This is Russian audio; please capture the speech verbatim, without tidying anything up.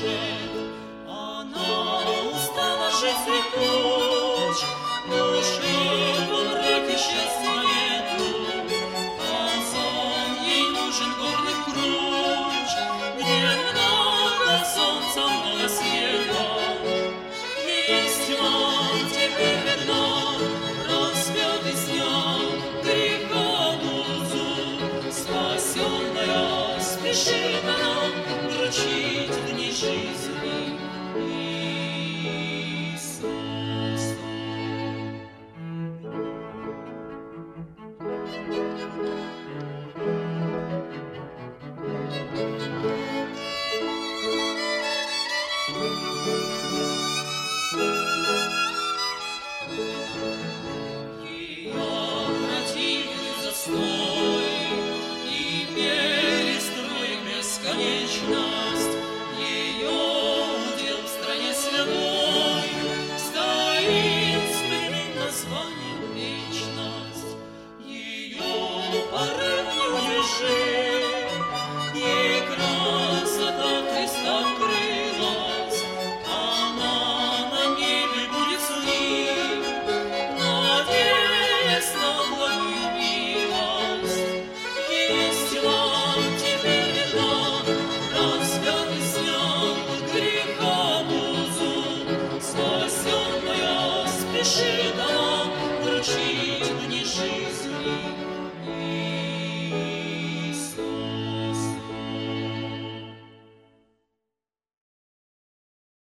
душе. Она устала жить цветочь, души в мраке счастья нету, а сон ей нужен горный круч, где много солнца, много света. Есть вам теперь видно распятый снег греха Бузу, спасенная спешит она вручить в дни жизни Иисусу. Ее противный застой и перестрой бесконечность, ее удел в стране святой стоит с прямым названием вечность. Ее порыв неудержим, и красота Христа открылась, она на небе будет с ним, надеясь на благую милость. Есть вам теперь видно распятый снег греха Бузу, спасенная спешит